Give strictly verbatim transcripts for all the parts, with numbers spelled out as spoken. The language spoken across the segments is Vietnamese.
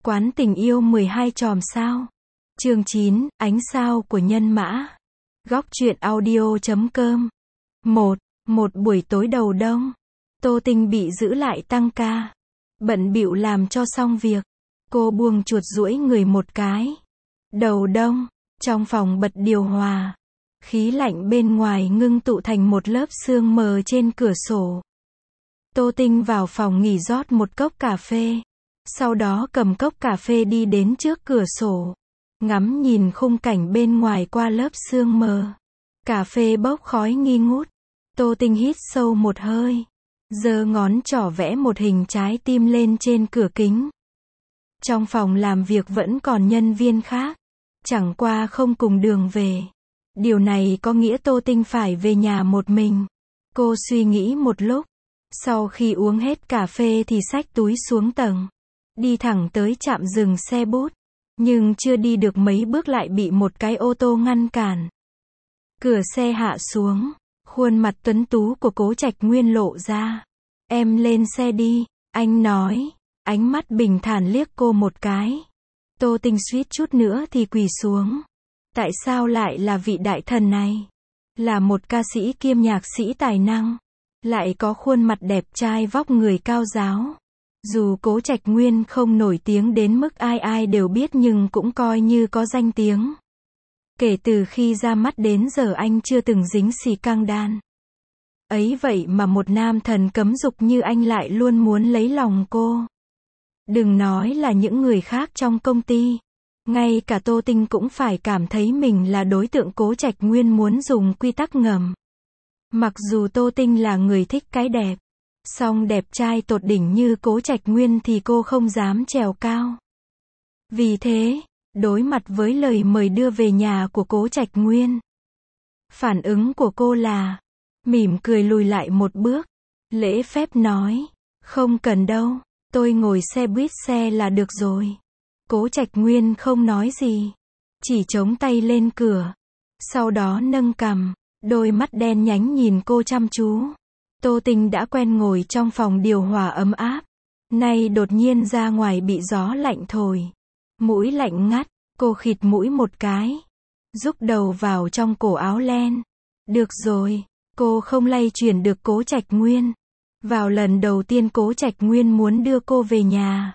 Quán tình yêu mười hai chòm sao. Chương chín, ánh sao của nhân mã. Góc truyện audio chấm com. một. Một buổi tối đầu đông. Tô Tinh bị giữ lại tăng ca. Bận bịu làm cho xong việc. Cô buông chuột duỗi người một cái. Đầu đông, trong phòng bật điều hòa. Khí lạnh bên ngoài ngưng tụ thành một lớp sương mờ trên cửa sổ. Tô Tinh vào phòng nghỉ rót một cốc cà phê. Sau đó cầm cốc cà phê đi đến trước cửa sổ. Ngắm nhìn khung cảnh bên ngoài qua lớp sương mờ. Cà phê bốc khói nghi ngút. Tô Tinh hít sâu một hơi. Giơ ngón trỏ vẽ một hình trái tim lên trên cửa kính. Trong phòng làm việc vẫn còn nhân viên khác. Chẳng qua không cùng đường về. Điều này có nghĩa Tô Tinh phải về nhà một mình. Cô suy nghĩ một lúc. Sau khi uống hết cà phê thì xách túi xuống tầng. Đi thẳng tới trạm dừng xe bút. Nhưng chưa đi được mấy bước lại bị một cái ô tô ngăn cản. Cửa xe hạ xuống. Khuôn mặt tuấn tú của Cố Trạch Nguyên lộ ra. Em lên xe đi, anh nói. Ánh mắt bình thản liếc cô một cái. Tô Tinh suýt chút nữa thì quỳ xuống. Tại sao lại là vị đại thần này? Là một ca sĩ kiêm nhạc sĩ tài năng. Lại có khuôn mặt đẹp trai vóc người cao ráo. Dù Cố Trạch Nguyên không nổi tiếng đến mức ai ai đều biết nhưng cũng coi như có danh tiếng. Kể từ khi ra mắt đến giờ anh chưa từng dính xì căng đan. Ấy vậy mà một nam thần cấm dục như anh lại luôn muốn lấy lòng cô. Đừng nói là những người khác trong công ty. Ngay cả Tô Tinh cũng phải cảm thấy mình là đối tượng Cố Trạch Nguyên muốn dùng quy tắc ngầm. Mặc dù Tô Tinh là người thích cái đẹp. Song đẹp trai tột đỉnh như Cố Trạch Nguyên thì cô không dám trèo cao. Vì thế, đối mặt với lời mời đưa về nhà của Cố Trạch Nguyên, phản ứng của cô là mỉm cười lùi lại một bước, lễ phép nói, không cần đâu, tôi ngồi xe buýt xe là được rồi. Cố Trạch Nguyên không nói gì, chỉ chống tay lên cửa, sau đó nâng cằm, đôi mắt đen nhánh nhìn cô chăm chú. Tô Tinh đã quen ngồi trong phòng điều hòa ấm áp, nay đột nhiên ra ngoài bị gió lạnh thổi, mũi lạnh ngắt, cô khịt mũi một cái, rúc đầu vào trong cổ áo len. Được rồi, cô không lay chuyển được Cố Trạch Nguyên. Vào lần đầu tiên Cố Trạch Nguyên muốn đưa cô về nhà,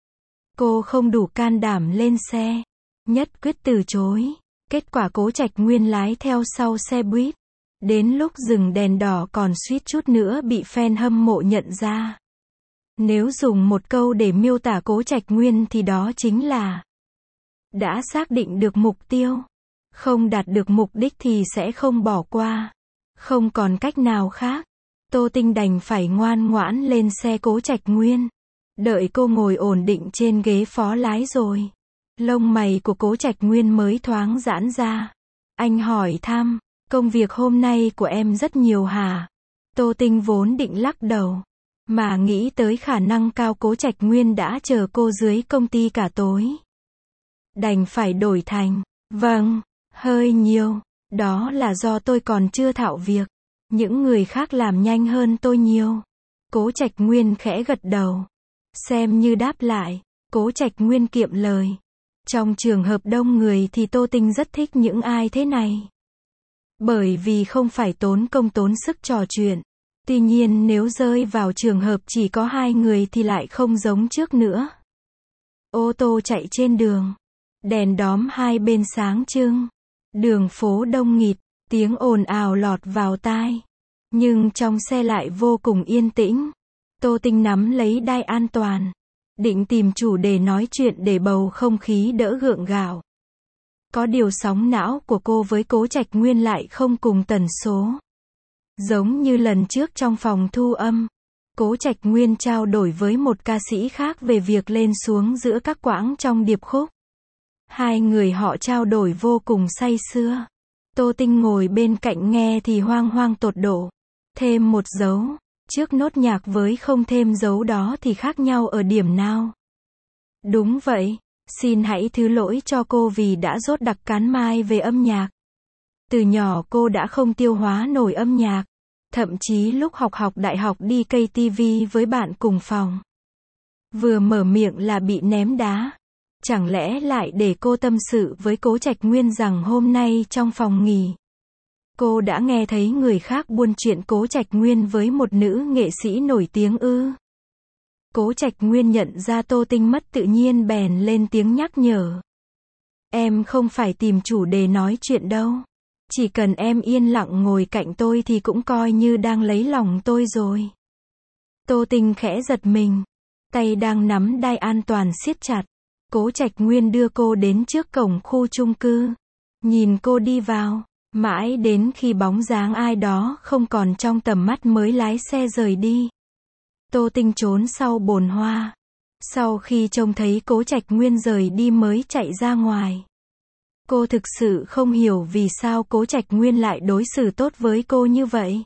cô không đủ can đảm lên xe, nhất quyết từ chối. Kết quả Cố Trạch Nguyên lái theo sau xe buýt. Đến lúc dừng đèn đỏ còn suýt chút nữa bị fan hâm mộ nhận ra. Nếu dùng một câu để miêu tả Cố Trạch Nguyên thì đó chính là đã xác định được mục tiêu, không đạt được mục đích thì sẽ không bỏ qua. Không còn cách nào khác, Tô Tinh đành phải ngoan ngoãn lên xe Cố Trạch Nguyên. Đợi cô ngồi ổn định trên ghế phó lái rồi, lông mày của Cố Trạch Nguyên mới thoáng giãn ra. Anh hỏi thăm, công việc hôm nay của em rất nhiều hả? Tô Tinh vốn định lắc đầu, mà nghĩ tới khả năng cao Cố Trạch Nguyên đã chờ cô dưới công ty cả tối. Đành phải đổi thành, vâng, hơi nhiều, đó là do tôi còn chưa thạo việc. Những người khác làm nhanh hơn tôi nhiều. Cố Trạch Nguyên khẽ gật đầu. Xem như đáp lại, Cố Trạch Nguyên kiệm lời. Trong trường hợp đông người thì Tô Tinh rất thích những ai thế này. Bởi vì không phải tốn công tốn sức trò chuyện. Tuy nhiên nếu rơi vào trường hợp chỉ có hai người thì lại không giống trước nữa. Ô tô chạy trên đường. Đèn đóm hai bên sáng trưng. Đường phố đông nghịt, tiếng ồn ào lọt vào tai. Nhưng trong xe lại vô cùng yên tĩnh. Tô Tinh nắm lấy đai an toàn. Định tìm chủ đề nói chuyện để bầu không khí đỡ gượng gạo. Có điều sóng não của cô với Cố Trạch Nguyên lại không cùng tần số. Giống như lần trước trong phòng thu âm, Cố Trạch Nguyên trao đổi với một ca sĩ khác về việc lên xuống giữa các quãng trong điệp khúc. Hai người họ trao đổi vô cùng say sưa. Tô Tinh ngồi bên cạnh nghe thì hoang hoang tột độ. Thêm một dấu, trước nốt nhạc với không thêm dấu đó thì khác nhau ở điểm nào? Đúng vậy, xin hãy thứ lỗi cho cô vì đã dốt đặc cán mai về âm nhạc. Từ nhỏ cô đã không tiêu hóa nổi âm nhạc. Thậm chí lúc học học đại học đi ca tê vê với bạn cùng phòng. Vừa mở miệng là bị ném đá. Chẳng lẽ lại để cô tâm sự với Cố Trạch Nguyên rằng hôm nay trong phòng nghỉ, cô đã nghe thấy người khác buôn chuyện Cố Trạch Nguyên với một nữ nghệ sĩ nổi tiếng ư? Cố Trạch Nguyên nhận ra Tô Tinh mất tự nhiên bèn lên tiếng nhắc nhở. Em không phải tìm chủ đề nói chuyện đâu. Chỉ cần em yên lặng ngồi cạnh tôi thì cũng coi như đang lấy lòng tôi rồi. Tô Tinh khẽ giật mình. Tay đang nắm đai an toàn siết chặt. Cố Trạch Nguyên đưa cô đến trước cổng khu chung cư. Nhìn cô đi vào. Mãi đến khi bóng dáng ai đó không còn trong tầm mắt mới lái xe rời đi. Tô Tinh trốn sau bồn hoa. Sau khi trông thấy Cố Trạch Nguyên rời đi mới chạy ra ngoài. Cô thực sự không hiểu vì sao Cố Trạch Nguyên lại đối xử tốt với cô như vậy.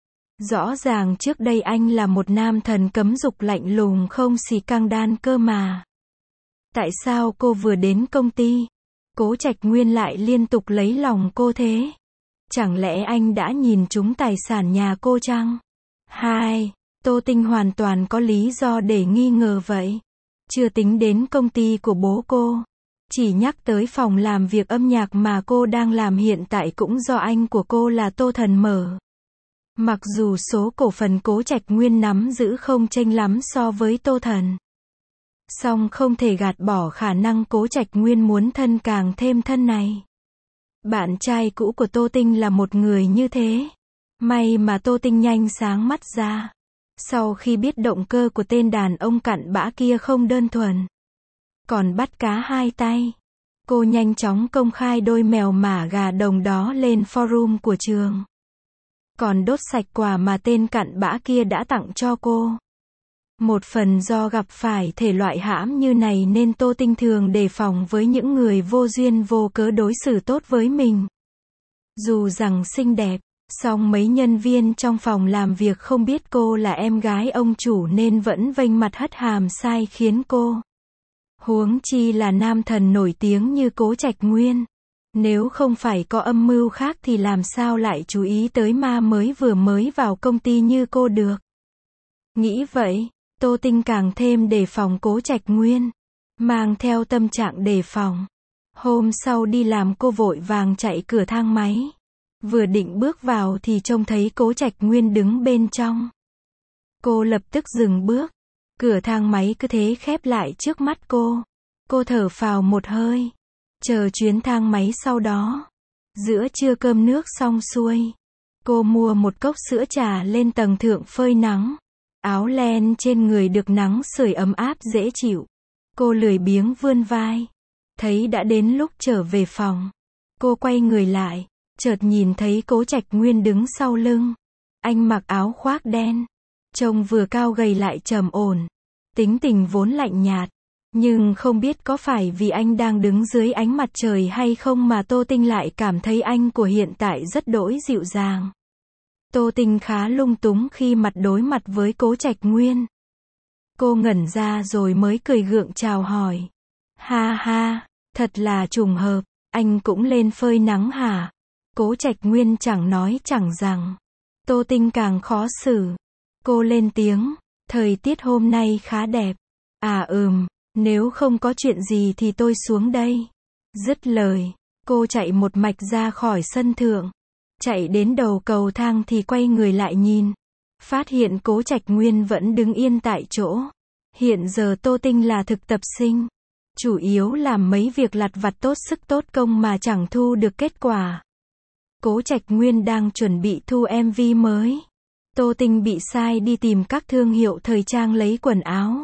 Rõ ràng trước đây anh là một nam thần cấm dục lạnh lùng không xì căng đan cơ mà. Tại sao cô vừa đến công ty, Cố Trạch Nguyên lại liên tục lấy lòng cô thế? Chẳng lẽ anh đã nhìn trúng tài sản nhà cô chăng? Hai, Tô Tinh hoàn toàn có lý do để nghi ngờ vậy. Chưa tính đến công ty của bố cô. Chỉ nhắc tới phòng làm việc âm nhạc mà cô đang làm hiện tại cũng do anh của cô là Tô Thần mở. Mặc dù số cổ phần Cố Trạch Nguyên nắm giữ không chênh lắm so với Tô Thần. Song không thể gạt bỏ khả năng Cố Trạch Nguyên muốn thân càng thêm thân này. Bạn trai cũ của Tô Tinh là một người như thế. May mà Tô Tinh nhanh sáng mắt ra. Sau khi biết động cơ của tên đàn ông cặn bã kia không đơn thuần, còn bắt cá hai tay, cô nhanh chóng công khai đôi mèo mả gà đồng đó lên forum của trường. Còn đốt sạch quà mà tên cặn bã kia đã tặng cho cô. Một phần do gặp phải thể loại hãm như này nên Tô Tinh thường đề phòng với những người vô duyên vô cớ đối xử tốt với mình. Dù rằng xinh đẹp, song mấy nhân viên trong phòng làm việc không biết cô là em gái ông chủ nên vẫn vênh mặt hất hàm sai khiến cô. Huống chi là nam thần nổi tiếng như Cố Trạch Nguyên. Nếu không phải có âm mưu khác thì làm sao lại chú ý tới ma mới vừa mới vào công ty như cô được. Nghĩ vậy, Tô Tinh càng thêm đề phòng Cố Trạch Nguyên. Mang theo tâm trạng đề phòng. Hôm sau đi làm cô vội vàng chạy cửa thang máy. Vừa định bước vào thì trông thấy Cố Trạch Nguyên đứng bên trong. Cô lập tức dừng bước. Cửa thang máy cứ thế khép lại trước mắt cô. Cô thở phào một hơi. Chờ chuyến thang máy sau đó. Giữa trưa cơm nước xong xuôi. Cô mua một cốc sữa trà lên tầng thượng phơi nắng. Áo len trên người được nắng sưởi ấm áp dễ chịu. Cô lười biếng vươn vai. Thấy đã đến lúc trở về phòng. Cô quay người lại. Chợt nhìn thấy Cố Trạch Nguyên đứng sau lưng. Anh mặc áo khoác đen. Trông vừa cao gầy lại trầm ổn. Tính tình vốn lạnh nhạt. Nhưng không biết có phải vì anh đang đứng dưới ánh mặt trời hay không mà Tô Tinh lại cảm thấy anh của hiện tại rất đỗi dịu dàng. Tô Tinh khá lung túng khi mặt đối mặt với Cố Trạch Nguyên. Cô ngẩn ra rồi mới cười gượng chào hỏi. Ha ha, thật là trùng hợp, anh cũng lên phơi nắng hả? Cố Trạch Nguyên chẳng nói chẳng rằng. Tô Tinh càng khó xử. Cô lên tiếng, thời tiết hôm nay khá đẹp. À ừm, nếu không có chuyện gì thì tôi xuống đây. Dứt lời, cô chạy một mạch ra khỏi sân thượng. Chạy đến đầu cầu thang thì quay người lại nhìn. Phát hiện Cố Trạch Nguyên vẫn đứng yên tại chỗ. Hiện giờ Tô Tinh là thực tập sinh. Chủ yếu làm mấy việc lặt vặt tốt sức tốt công mà chẳng thu được kết quả. Cố Trạch Nguyên đang chuẩn bị thu em vê mới. Tô Tinh bị sai đi tìm các thương hiệu thời trang lấy quần áo.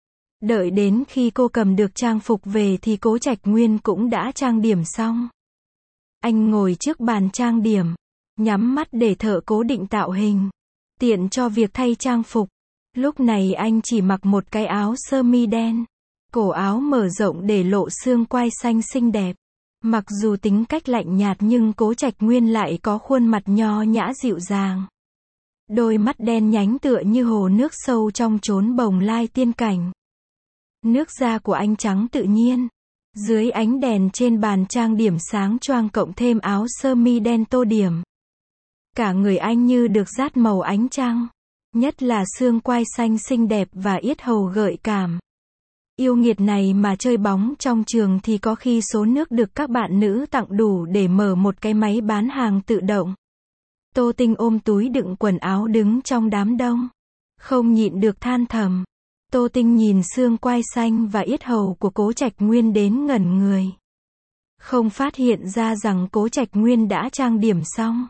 Đợi đến khi cô cầm được trang phục về thì Cố Trạch Nguyên cũng đã trang điểm xong. Anh ngồi trước bàn trang điểm, nhắm mắt để thợ cố định tạo hình, tiện cho việc thay trang phục. Lúc này anh chỉ mặc một cái áo sơ mi đen, cổ áo mở rộng để lộ xương quai xanh xinh đẹp. Mặc dù tính cách lạnh nhạt nhưng Cố Trạch Nguyên lại có khuôn mặt nho nhã dịu dàng. Đôi mắt đen nhánh tựa như hồ nước sâu trong chốn bồng lai tiên cảnh. Nước da của anh trắng tự nhiên. Dưới ánh đèn trên bàn trang điểm sáng choang cộng thêm áo sơ mi đen tô điểm. Cả người anh như được dát màu ánh trăng. Nhất là xương quai xanh xinh đẹp và yết hầu gợi cảm. Yêu nghiệt này mà chơi bóng trong trường thì có khi số nước được các bạn nữ tặng đủ để mở một cái máy bán hàng tự động. Tô Tinh ôm túi đựng quần áo đứng trong đám đông. Không nhịn được than thầm. Tô Tinh nhìn xương quai xanh và yết hầu của Cố Trạch Nguyên đến ngẩn người. Không phát hiện ra rằng Cố Trạch Nguyên đã trang điểm xong.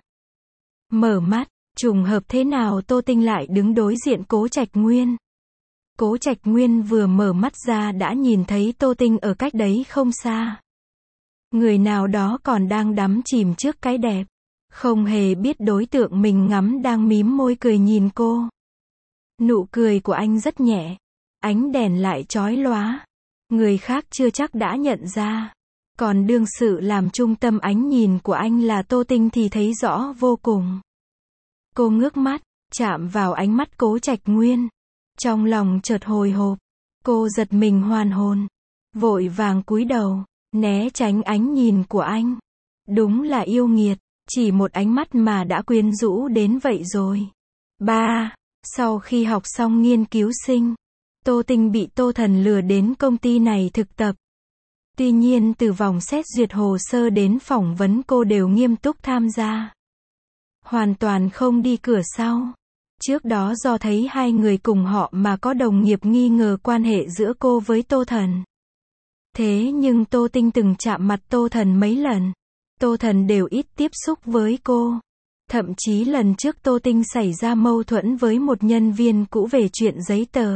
Mở mắt, trùng hợp thế nào Tô Tinh lại đứng đối diện Cố Trạch Nguyên. Cố Trạch Nguyên vừa mở mắt ra đã nhìn thấy Tô Tinh ở cách đấy không xa. Người nào đó còn đang đắm chìm trước cái đẹp. Không hề biết đối tượng mình ngắm đang mím môi cười nhìn cô. Nụ cười của anh rất nhẹ. Ánh đèn lại chói lóa. Người khác chưa chắc đã nhận ra. Còn đương sự làm trung tâm ánh nhìn của anh là Tô Tinh thì thấy rõ vô cùng. Cô ngước mắt, chạm vào ánh mắt Cố Trạch Nguyên. Trong lòng chợt hồi hộp. Cô giật mình hoàn hồn. Vội vàng cúi đầu, né tránh ánh nhìn của anh. Đúng là yêu nghiệt. Chỉ một ánh mắt mà đã quyến rũ đến vậy rồi. ba. Sau khi học xong nghiên cứu sinh, Tô Tinh bị Tô Thần lừa đến công ty này thực tập. Tuy nhiên từ vòng xét duyệt hồ sơ đến phỏng vấn cô đều nghiêm túc tham gia. Hoàn toàn không đi cửa sau. Trước đó do thấy hai người cùng họ mà có đồng nghiệp nghi ngờ quan hệ giữa cô với Tô Thần. Thế nhưng Tô Tinh từng chạm mặt Tô Thần mấy lần. Tô Thần đều ít tiếp xúc với cô. Thậm chí lần trước Tô Tinh xảy ra mâu thuẫn với một nhân viên cũ về chuyện giấy tờ.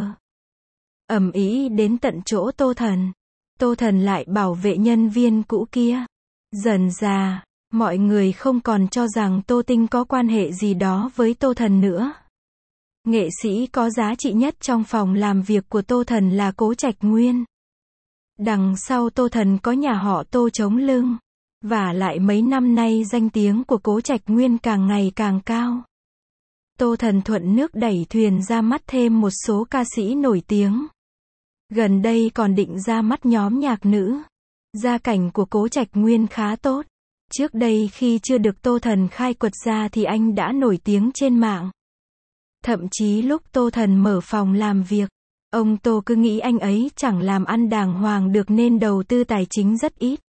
Ầm ĩ đến tận chỗ Tô Thần. Tô Thần lại bảo vệ nhân viên cũ kia. Dần dà, mọi người không còn cho rằng Tô Tinh có quan hệ gì đó với Tô Thần nữa. Nghệ sĩ có giá trị nhất trong phòng làm việc của Tô Thần là Cố Trạch Nguyên. Đằng sau Tô Thần có nhà họ Tô chống lưng. Và lại mấy năm nay danh tiếng của Cố Trạch Nguyên càng ngày càng cao. Tô Thần thuận nước đẩy thuyền ra mắt thêm một số ca sĩ nổi tiếng. Gần đây còn định ra mắt nhóm nhạc nữ. Gia cảnh của Cố Trạch Nguyên khá tốt. Trước đây khi chưa được Tô Thần khai quật ra thì anh đã nổi tiếng trên mạng. Thậm chí lúc Tô Thần mở phòng làm việc, ông Tô cứ nghĩ anh ấy chẳng làm ăn đàng hoàng được nên đầu tư tài chính rất ít.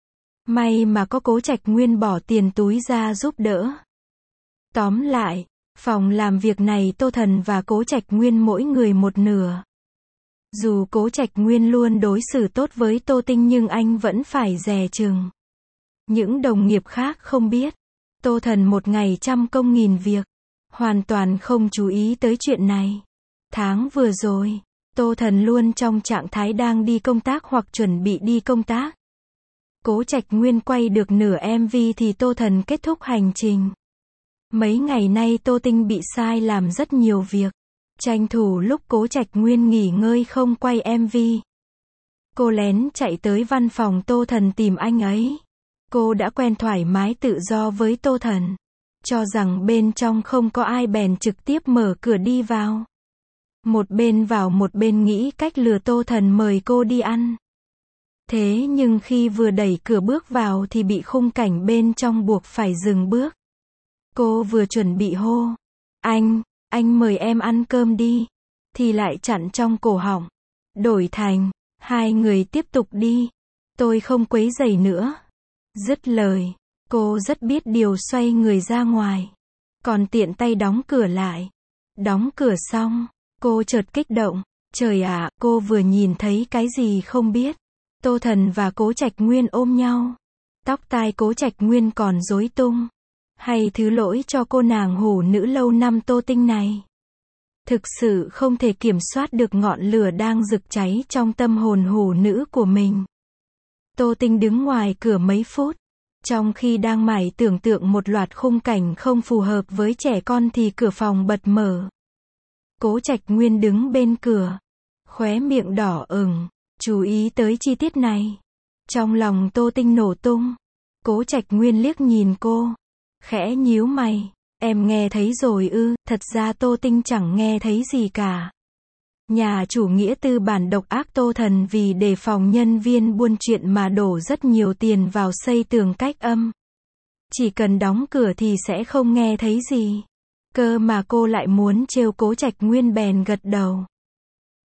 May mà có Cố Trạch Nguyên bỏ tiền túi ra giúp đỡ. Tóm lại, phòng làm việc này Tô Thần và Cố Trạch Nguyên mỗi người một nửa. Dù Cố Trạch Nguyên luôn đối xử tốt với Tô Tinh nhưng anh vẫn phải dè chừng. Những đồng nghiệp khác không biết. Tô Thần một ngày trăm công nghìn việc. Hoàn toàn không chú ý tới chuyện này. Tháng vừa rồi, Tô Thần luôn trong trạng thái đang đi công tác hoặc chuẩn bị đi công tác. Cố Trạch Nguyên quay được nửa em vê thì Tô Thần kết thúc hành trình. Mấy ngày nay Tô Tinh bị sai làm rất nhiều việc. Tranh thủ lúc Cố Trạch Nguyên nghỉ ngơi không quay em vê. Cô lén chạy tới văn phòng Tô Thần tìm anh ấy. Cô đã quen thoải mái tự do với Tô Thần. Cho rằng bên trong không có ai bèn trực tiếp mở cửa đi vào. Một bên vào một bên nghĩ cách lừa Tô Thần mời cô đi ăn. Thế nhưng khi vừa đẩy cửa bước vào thì bị khung cảnh bên trong buộc phải dừng bước. Cô vừa chuẩn bị hô. Anh, anh mời em ăn cơm đi. Thì lại chặn trong cổ họng. Đổi thành, hai người tiếp tục đi. Tôi không quấy rầy nữa. Dứt lời, cô rất biết điều xoay người ra ngoài. Còn tiện tay đóng cửa lại. Đóng cửa xong, cô chợt kích động. Trời ạ, cô vừa nhìn thấy cái gì không biết. Tô Thần và Cố Trạch Nguyên ôm nhau. Tóc tai Cố Trạch Nguyên còn rối tung. Hay thứ lỗi cho cô nàng hủ nữ lâu năm Tô Tinh này. Thực sự không thể kiểm soát được ngọn lửa đang rực cháy trong tâm hồn hủ nữ của mình. Tô Tinh đứng ngoài cửa mấy phút. Trong khi đang mải tưởng tượng một loạt khung cảnh không phù hợp với trẻ con thì cửa phòng bật mở. Cố Trạch Nguyên đứng bên cửa. Khóe miệng đỏ ửng. Chú ý tới chi tiết này. Trong lòng Tô Tinh nổ tung. Cố Trạch Nguyên liếc nhìn cô. Khẽ nhíu mày. Em nghe thấy rồi ư? Thật ra Tô Tinh chẳng nghe thấy gì cả. Nhà chủ nghĩa tư bản độc ác Tô Thần vì đề phòng nhân viên buôn chuyện mà đổ rất nhiều tiền vào xây tường cách âm. Chỉ cần đóng cửa thì sẽ không nghe thấy gì. Cơ mà cô lại muốn trêu Cố Trạch Nguyên bèn gật đầu.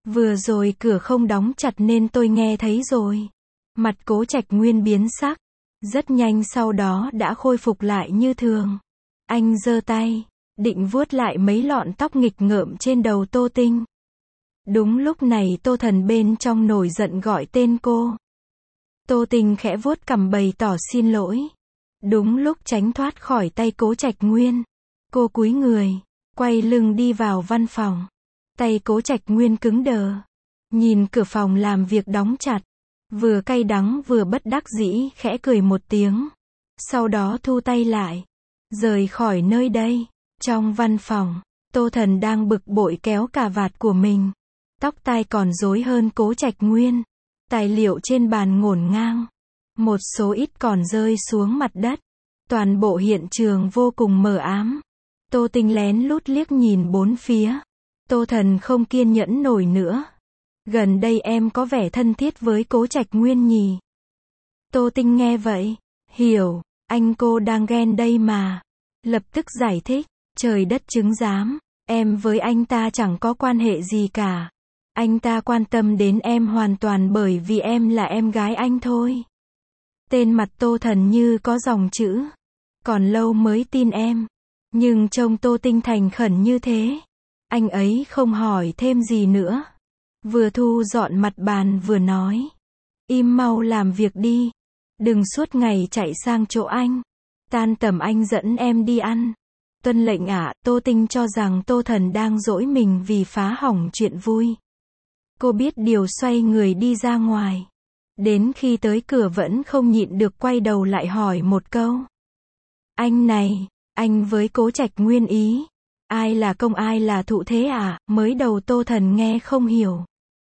Vừa rồi cửa không đóng chặt nên tôi nghe thấy rồi. Mặt Cố Trạch Nguyên biến sắc. Rất nhanh sau đó đã khôi phục lại như thường. Anh giơ tay, định vuốt lại mấy lọn tóc nghịch ngợm trên đầu Tô Tinh. Đúng lúc này Tô Thần bên trong nổi giận gọi tên cô. Tô Tinh khẽ vuốt cằm bày tỏ xin lỗi. Đúng lúc tránh thoát khỏi tay Cố Trạch Nguyên. Cô cúi người, quay lưng đi vào văn phòng. Tay Cố Trạch Nguyên cứng đờ. Nhìn cửa phòng làm việc đóng chặt. Vừa cay đắng vừa bất đắc dĩ khẽ cười một tiếng. Sau đó thu tay lại. Rời khỏi nơi đây. Trong văn phòng, Tô Thần đang bực bội kéo cà vạt của mình. Tóc tai còn rối hơn Cố Trạch Nguyên. Tài liệu trên bàn ngổn ngang. Một số ít còn rơi xuống mặt đất. Toàn bộ hiện trường vô cùng mờ ám. Tô Tinh lén lút liếc nhìn bốn phía. Tô Thần không kiên nhẫn nổi nữa. Gần đây em có vẻ thân thiết với Cố Trạch Nguyên nhỉ? Tô Tinh nghe vậy. Hiểu, anh cô đang ghen đây mà. Lập tức giải thích. Trời đất chứng giám. Em với anh ta chẳng có quan hệ gì cả. Anh ta quan tâm đến em hoàn toàn bởi vì em là em gái anh thôi. Tên mặt Tô Thần như có dòng chữ. Còn lâu mới tin em. Nhưng trông Tô Tinh thành khẩn như thế. Anh ấy không hỏi thêm gì nữa. Vừa thu dọn mặt bàn vừa nói. Im mau làm việc đi. Đừng suốt ngày chạy sang chỗ anh. Tan tầm anh dẫn em đi ăn. Tuân lệnh ạ. Tô Tinh cho rằng Tô Thần đang dỗi mình vì phá hỏng chuyện vui. Cô biết điều xoay người đi ra ngoài. Đến khi tới cửa vẫn không nhịn được quay đầu lại hỏi một câu. Anh này, anh với Cố Trạch Nguyên ý. Ai là công ai là thụ thế à? Mới đầu Tô Thần nghe không hiểu.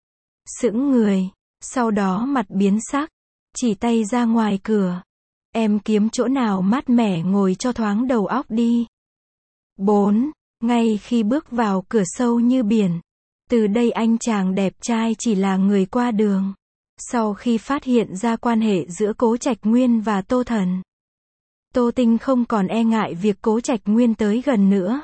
Sững người. Sau đó mặt biến sắc. Chỉ tay ra ngoài cửa. Em kiếm chỗ nào mát mẻ ngồi cho thoáng đầu óc đi. bốn. Ngay khi bước vào cửa sâu như biển. Từ đây anh chàng đẹp trai chỉ là người qua đường. Sau khi phát hiện ra quan hệ giữa Cố Trạch Nguyên và Tô Thần. Tô Tinh không còn e ngại việc Cố Trạch Nguyên tới gần nữa.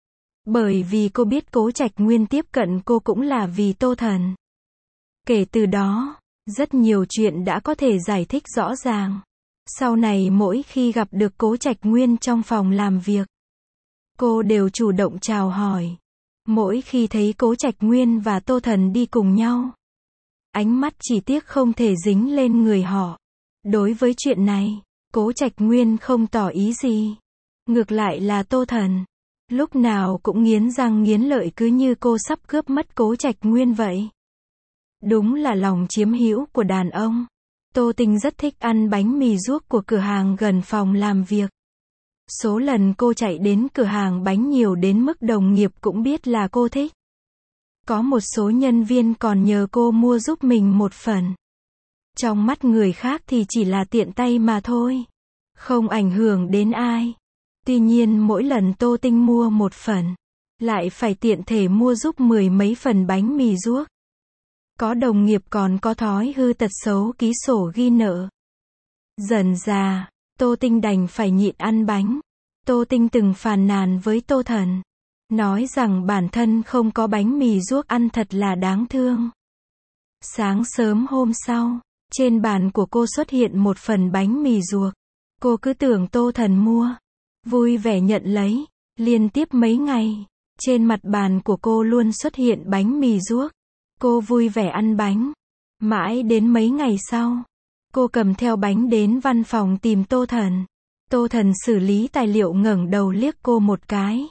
Bởi vì cô biết Cố Trạch Nguyên tiếp cận cô cũng là vì Tô Thần. Kể từ đó, rất nhiều chuyện đã có thể giải thích rõ ràng. Sau này mỗi khi gặp được Cố Trạch Nguyên trong phòng làm việc, cô đều chủ động chào hỏi. Mỗi khi thấy Cố Trạch Nguyên và Tô Thần đi cùng nhau, ánh mắt chỉ tiếc không thể dính lên người họ. Đối với chuyện này, Cố Trạch Nguyên không tỏ ý gì. Ngược lại là Tô Thần, lúc nào cũng nghiến răng nghiến lợi cứ như cô sắp cướp mất Cố Trạch Nguyên vậy. Đúng là lòng chiếm hữu của đàn ông. Tô Tinh rất thích ăn bánh mì ruốc của cửa hàng gần phòng làm việc. Số lần cô chạy đến cửa hàng bánh nhiều đến mức đồng nghiệp cũng biết là cô thích. Có một số nhân viên còn nhờ cô mua giúp mình một phần. Trong mắt người khác thì chỉ là tiện tay mà thôi. Không ảnh hưởng đến ai. Tuy nhiên mỗi lần Tô Tinh mua một phần, lại phải tiện thể mua giúp mười mấy phần bánh mì ruốc. Có đồng nghiệp còn có thói hư tật xấu ký sổ ghi nợ. Dần dà, Tô Tinh đành phải nhịn ăn bánh. Tô Tinh từng phàn nàn với Tô Thần, nói rằng bản thân không có bánh mì ruốc ăn thật là đáng thương. Sáng sớm hôm sau, trên bàn của cô xuất hiện một phần bánh mì ruốc. Cô cứ tưởng Tô Thần mua, vui vẻ nhận lấy. Liên tiếp mấy ngày, trên mặt bàn của cô luôn xuất hiện bánh mì ruốc. Cô vui vẻ ăn bánh. Mãi đến mấy ngày sau, cô cầm theo bánh đến văn phòng tìm Tô Thần. Tô Thần xử lý tài liệu ngẩng đầu liếc cô một cái.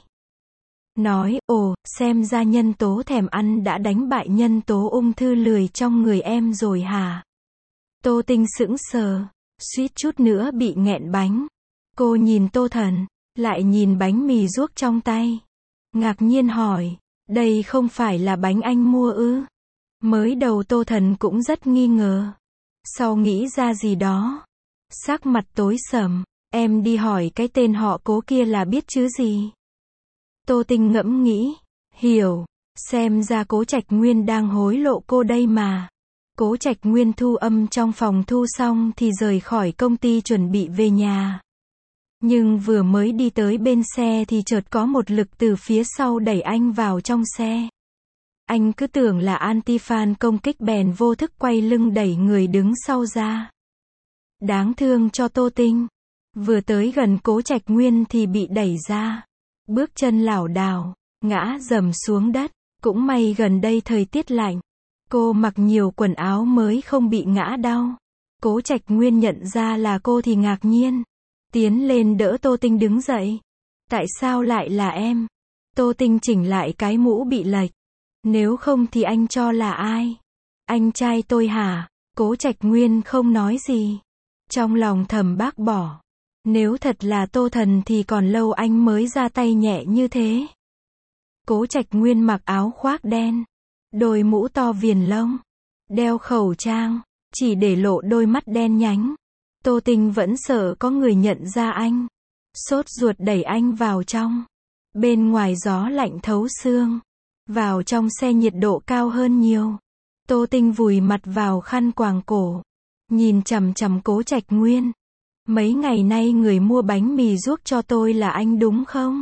Nói, ồ, xem ra nhân tố thèm ăn đã đánh bại nhân tố ung thư lười trong người em rồi hả? Tô Tinh sững sờ, suýt chút nữa bị nghẹn bánh. Cô nhìn Tô Thần, lại nhìn bánh mì ruốc trong tay. Ngạc nhiên hỏi, đây không phải là bánh anh mua ư? Mới đầu Tô Thần cũng rất nghi ngờ. Sau nghĩ ra gì đó, sắc mặt tối sầm, em đi hỏi cái tên họ Cố kia là biết chứ gì. Tô Tinh ngẫm nghĩ, hiểu, xem ra Cố Trạch Nguyên đang hối lộ cô đây mà. Cố Trạch Nguyên thu âm trong phòng thu xong thì rời khỏi công ty chuẩn bị về nhà. Nhưng vừa mới đi tới bên xe thì chợt có một lực từ phía sau đẩy anh vào trong xe. Anh cứ tưởng là anti-fan công kích bèn vô thức quay lưng đẩy người đứng sau ra. Đáng thương cho Tô Tinh. Vừa tới gần Cố Trạch Nguyên thì bị đẩy ra. Bước chân lảo đảo, ngã dầm xuống đất. Cũng may gần đây thời tiết lạnh. Cô mặc nhiều quần áo mới không bị ngã đau. Cố Trạch Nguyên nhận ra là cô thì ngạc nhiên. Tiến lên đỡ Tô Tinh đứng dậy. Tại sao lại là em? Tô Tinh chỉnh lại cái mũ bị lệch. Nếu không thì anh cho là ai? Anh trai tôi hả? Cố Trạch Nguyên không nói gì. Trong lòng thầm bác bỏ. Nếu thật là Tô Thần thì còn lâu anh mới ra tay nhẹ như thế. Cố Trạch Nguyên mặc áo khoác đen, đôi mũ to viền lông, đeo khẩu trang, chỉ để lộ đôi mắt đen nhánh. Tô Tinh vẫn sợ có người nhận ra anh. Sốt ruột đẩy anh vào trong. Bên ngoài gió lạnh thấu xương. Vào trong xe nhiệt độ cao hơn nhiều. Tô Tinh vùi mặt vào khăn quàng cổ. Nhìn chằm chằm Cố Trạch Nguyên. Mấy ngày nay người mua bánh mì ruốc cho tôi là anh đúng không?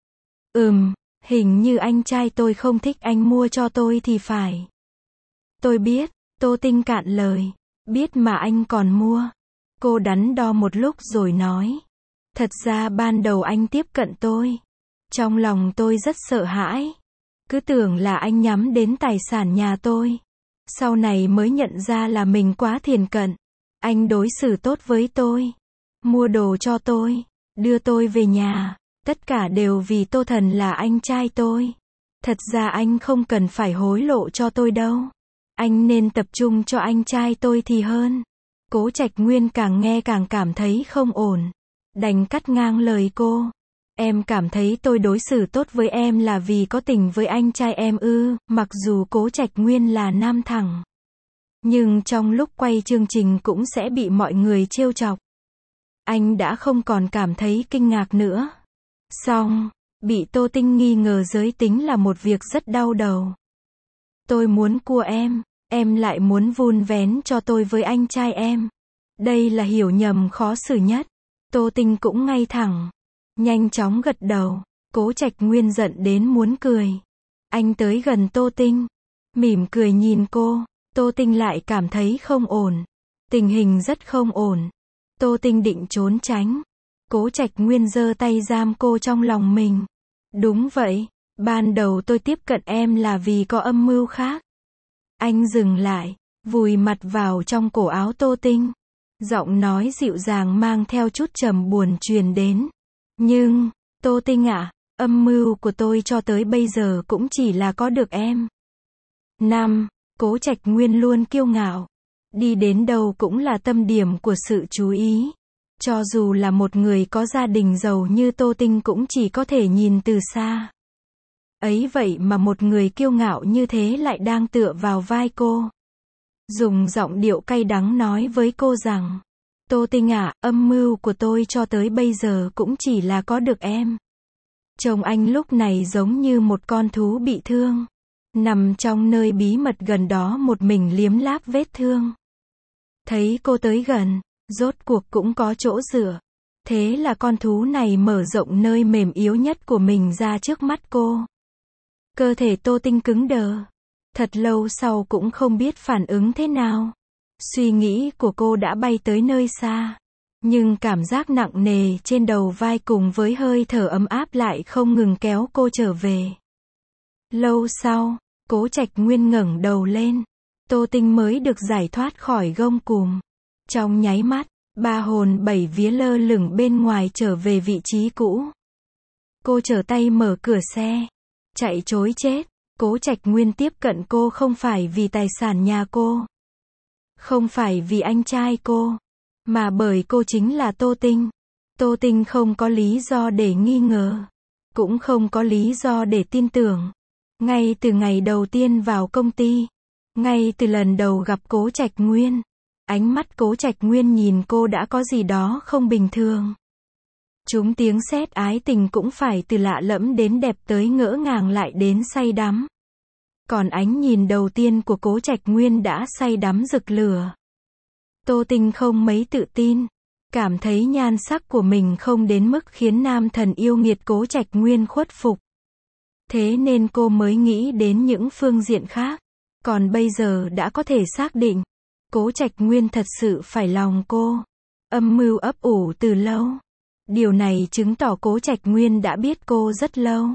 Ừm, hình như anh trai tôi không thích anh mua cho tôi thì phải. Tôi biết, Tô Tinh cạn lời. Biết mà anh còn mua. Cô đắn đo một lúc rồi nói. Thật ra ban đầu anh tiếp cận tôi. Trong lòng tôi rất sợ hãi. Cứ tưởng là anh nhắm đến tài sản nhà tôi. Sau này mới nhận ra là mình quá thiển cận. Anh đối xử tốt với tôi. Mua đồ cho tôi. Đưa tôi về nhà. Tất cả đều vì Tô Thần là anh trai tôi. Thật ra anh không cần phải hối lộ cho tôi đâu. Anh nên tập trung cho anh trai tôi thì hơn. Cố Trạch Nguyên càng nghe càng cảm thấy không ổn. Đành cắt ngang lời cô. Em cảm thấy tôi đối xử tốt với em là vì có tình với anh trai em ư? Mặc dù Cố Trạch Nguyên là nam thẳng. Nhưng trong lúc quay chương trình cũng sẽ bị mọi người trêu chọc. Anh đã không còn cảm thấy kinh ngạc nữa. Xong, bị Tô Tinh nghi ngờ giới tính là một việc rất đau đầu. Tôi muốn cua em, em lại muốn vun vén cho tôi với anh trai em. Đây là hiểu nhầm khó xử nhất. Tô Tinh cũng ngay thẳng. Nhanh chóng gật đầu. Cố Trạch Nguyên giận đến muốn cười. Anh tới gần Tô Tinh. Mỉm cười nhìn cô. Tô Tinh lại cảm thấy không ổn. Tình hình rất không ổn. Tô Tinh định trốn tránh. Cố Trạch Nguyên giơ tay giam cô trong lòng mình. Đúng vậy. Ban đầu tôi tiếp cận em là vì có âm mưu khác. Anh dừng lại. Vùi mặt vào trong cổ áo Tô Tinh. Giọng nói dịu dàng mang theo chút trầm buồn truyền đến. Nhưng, Tô Tinh ạ, âm mưu của tôi cho tới bây giờ cũng chỉ là có được em. Năm, Cố Trạch Nguyên luôn kiêu ngạo. Đi đến đâu cũng là tâm điểm của sự chú ý. Cho dù là một người có gia đình giàu như Tô Tinh cũng chỉ có thể nhìn từ xa. Ấy vậy mà một người kiêu ngạo như thế lại đang tựa vào vai cô. Dùng giọng điệu cay đắng nói với cô rằng. Tô Tinh ạ, âm mưu của tôi cho tới bây giờ cũng chỉ là có được em. Chồng anh lúc này giống như một con thú bị thương. Nằm trong nơi bí mật gần đó một mình liếm láp vết thương. Thấy cô tới gần, rốt cuộc cũng có chỗ dựa. Thế là con thú này mở rộng nơi mềm yếu nhất của mình ra trước mắt cô. Cơ thể Tô Tinh cứng đờ. Thật lâu sau cũng không biết phản ứng thế nào. Suy nghĩ của cô đã bay tới nơi xa. Nhưng cảm giác nặng nề trên đầu vai cùng với hơi thở ấm áp lại không ngừng kéo cô trở về. Lâu sau, Cố Trạch Nguyên ngẩng đầu lên. Tô Tinh mới được giải thoát khỏi gông cùm. Trong nháy mắt, ba hồn bảy vía lơ lửng bên ngoài trở về vị trí cũ. Cô trở tay mở cửa xe. Chạy trối chết. Cố Trạch Nguyên tiếp cận cô không phải vì tài sản nhà cô. Không phải vì anh trai cô. Mà bởi cô chính là Tô Tinh. Tô Tinh không có lý do để nghi ngờ. Cũng không có lý do để tin tưởng. Ngay từ ngày đầu tiên vào công ty. Ngay từ lần đầu gặp Cố Trạch Nguyên. Ánh mắt Cố Trạch Nguyên nhìn cô đã có gì đó không bình thường. Chúng tiếng sét ái tình cũng phải từ lạ lẫm đến đẹp tới ngỡ ngàng lại đến say đắm. Còn ánh nhìn đầu tiên của Cố Trạch Nguyên đã say đắm rực lửa. Tô Tinh không mấy tự tin. Cảm thấy nhan sắc của mình không đến mức khiến nam thần yêu nghiệt Cố Trạch Nguyên khuất phục. Thế nên cô mới nghĩ đến những phương diện khác. Còn bây giờ đã có thể xác định, Cố Trạch Nguyên thật sự phải lòng cô. Âm mưu ấp ủ từ lâu. Điều này chứng tỏ Cố Trạch Nguyên đã biết cô rất lâu.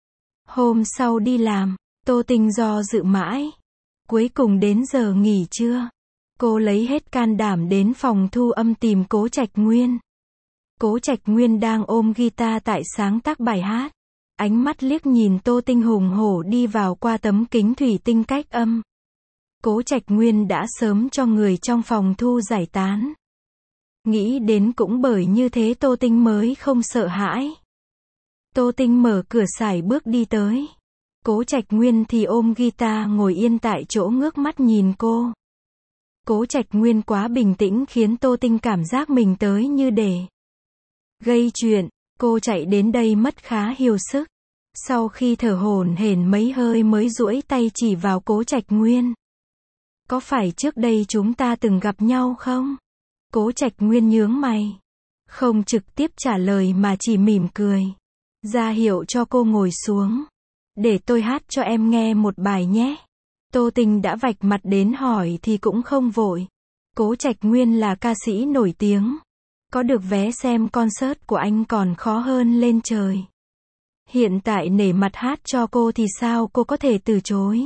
Hôm sau đi làm, Tô Tinh do dự mãi. Cuối cùng đến giờ nghỉ trưa, cô lấy hết can đảm đến phòng thu âm tìm Cố Trạch Nguyên. Cố Trạch Nguyên đang ôm guitar tại sáng tác bài hát. Ánh mắt liếc nhìn Tô Tinh hùng hổ đi vào qua tấm kính thủy tinh cách âm. Cố Trạch Nguyên đã sớm cho người trong phòng thu giải tán. Nghĩ đến cũng bởi như thế Tô Tinh mới không sợ hãi. Tô Tinh mở cửa sải bước đi tới. Cố Trạch Nguyên thì ôm guitar ngồi yên tại chỗ ngước mắt nhìn cô. Cố Trạch Nguyên quá bình tĩnh khiến Tô Tinh cảm giác mình tới như để gây chuyện. Cô chạy đến đây mất khá nhiều sức. Sau khi thở hổn hển mấy hơi mới duỗi tay chỉ vào Cố Trạch Nguyên. Có phải trước đây chúng ta từng gặp nhau không? Cố Trạch Nguyên nhướng mày. Không trực tiếp trả lời mà chỉ mỉm cười. Ra hiệu cho cô ngồi xuống. Để tôi hát cho em nghe một bài nhé. Tô Tinh đã vạch mặt đến hỏi thì cũng không vội. Cố Trạch Nguyên là ca sĩ nổi tiếng. Có được vé xem concert của anh còn khó hơn lên trời. Hiện tại nể mặt hát cho cô thì sao cô có thể từ chối.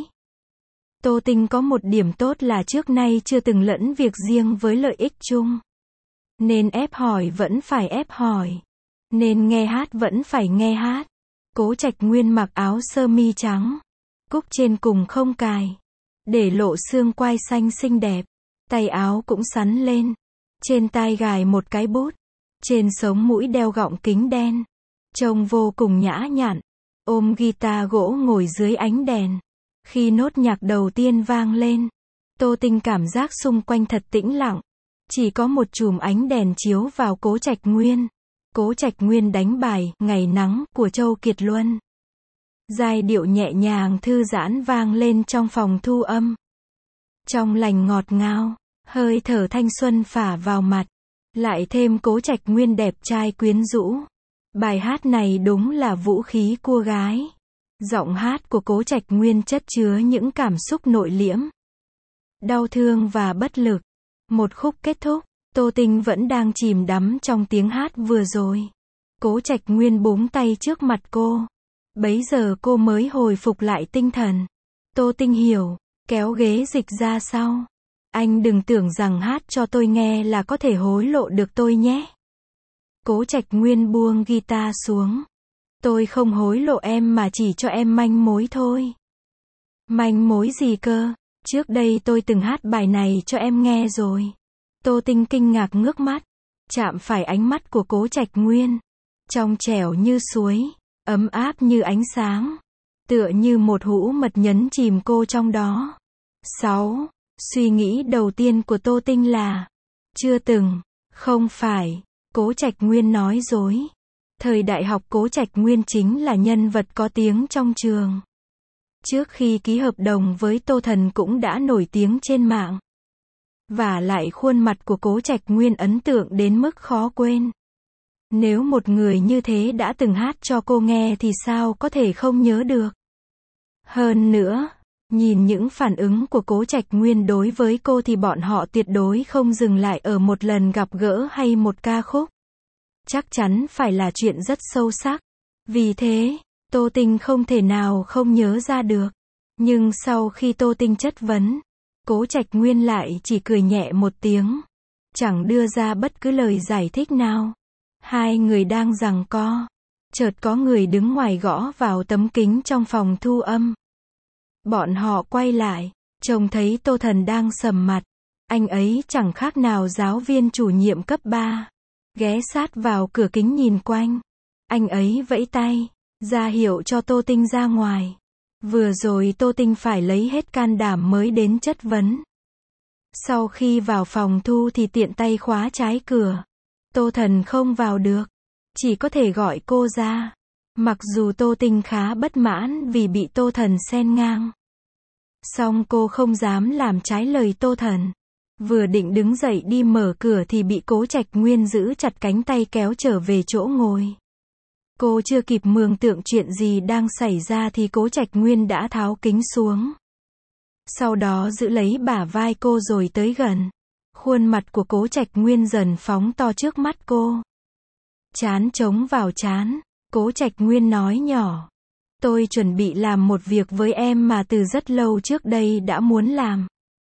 Tô Tinh có một điểm tốt là trước nay chưa từng lẫn việc riêng với lợi ích chung. Nên ép hỏi vẫn phải ép hỏi. Nên nghe hát vẫn phải nghe hát. Cố Trạch Nguyên mặc áo sơ mi trắng. Cúc trên cùng không cài. Để lộ xương quai xanh xinh đẹp. Tay áo cũng xắn lên. Trên tai gài một cái bút. Trên sống mũi đeo gọng kính đen. Trông vô cùng nhã nhặn. Ôm guitar gỗ ngồi dưới ánh đèn. Khi nốt nhạc đầu tiên vang lên, Tô Tinh cảm giác xung quanh thật tĩnh lặng. Chỉ có một chùm ánh đèn chiếu vào Cố Trạch Nguyên. Cố Trạch Nguyên đánh bài Ngày Nắng của Châu Kiệt Luân. Giai điệu nhẹ nhàng thư giãn vang lên trong phòng thu âm. Trong lành ngọt ngào, hơi thở thanh xuân phả vào mặt. Lại thêm Cố Trạch Nguyên đẹp trai quyến rũ. Bài hát này đúng là vũ khí cua gái. Giọng hát của Cố Trạch Nguyên chất chứa những cảm xúc nội liễm, đau thương và bất lực. Một khúc kết thúc, Tô Tinh vẫn đang chìm đắm trong tiếng hát vừa rồi. Cố Trạch Nguyên búng tay trước mặt cô. Bấy giờ cô mới hồi phục lại tinh thần. Tô Tinh hiểu, kéo ghế dịch ra sau. Anh đừng tưởng rằng hát cho tôi nghe là có thể hối lộ được tôi nhé. Cố Trạch Nguyên buông guitar xuống. Tôi không hối lộ em mà chỉ cho em manh mối thôi. Manh mối gì cơ? Trước đây tôi từng hát bài này cho em nghe rồi. Tô Tinh kinh ngạc ngước mắt. Chạm phải ánh mắt của Cố Trạch Nguyên. Trong trẻo như suối. Ấm áp như ánh sáng. Tựa như một hũ mật nhấn chìm cô trong đó. sáu. Suy nghĩ đầu tiên của Tô Tinh là chưa từng. Không phải. Cố Trạch Nguyên nói dối. Thời đại học Cố Trạch Nguyên chính là nhân vật có tiếng trong trường. Trước khi ký hợp đồng với Tô Thần cũng đã nổi tiếng trên mạng. Và lại khuôn mặt của Cố Trạch Nguyên ấn tượng đến mức khó quên. Nếu một người như thế đã từng hát cho cô nghe thì sao có thể không nhớ được. Hơn nữa, nhìn những phản ứng của Cố Trạch Nguyên đối với cô thì bọn họ tuyệt đối không dừng lại ở một lần gặp gỡ hay một ca khúc. Chắc chắn phải là chuyện rất sâu sắc. Vì thế, Tô Tinh không thể nào không nhớ ra được. Nhưng sau khi Tô Tinh chất vấn, Cố Trạch Nguyên lại chỉ cười nhẹ một tiếng. Chẳng đưa ra bất cứ lời giải thích nào. Hai người đang giằng co. Chợt có người đứng ngoài gõ vào tấm kính trong phòng thu âm. Bọn họ quay lại, trông thấy Tô Thần đang sầm mặt. Anh ấy chẳng khác nào giáo viên chủ nhiệm cấp ba. Ghé sát vào cửa kính nhìn quanh. Anh ấy vẫy tay, ra hiệu cho Tô Tinh ra ngoài. Vừa rồi Tô Tinh phải lấy hết can đảm mới đến chất vấn. Sau khi vào phòng thu thì tiện tay khóa trái cửa. Tô Thần không vào được. Chỉ có thể gọi cô ra. Mặc dù Tô Tinh khá bất mãn vì bị Tô Thần xen ngang. Song cô không dám làm trái lời Tô Thần. Vừa định đứng dậy đi mở cửa thì bị Cố Trạch Nguyên giữ chặt cánh tay kéo trở về chỗ ngồi. Cô chưa kịp mường tượng chuyện gì đang xảy ra thì Cố Trạch Nguyên đã tháo kính xuống. Sau đó giữ lấy bả vai cô rồi tới gần. Khuôn mặt của Cố Trạch Nguyên dần phóng to trước mắt cô. Trán chống vào trán, Cố Trạch Nguyên nói nhỏ. Tôi chuẩn bị làm một việc với em mà từ rất lâu trước đây đã muốn làm.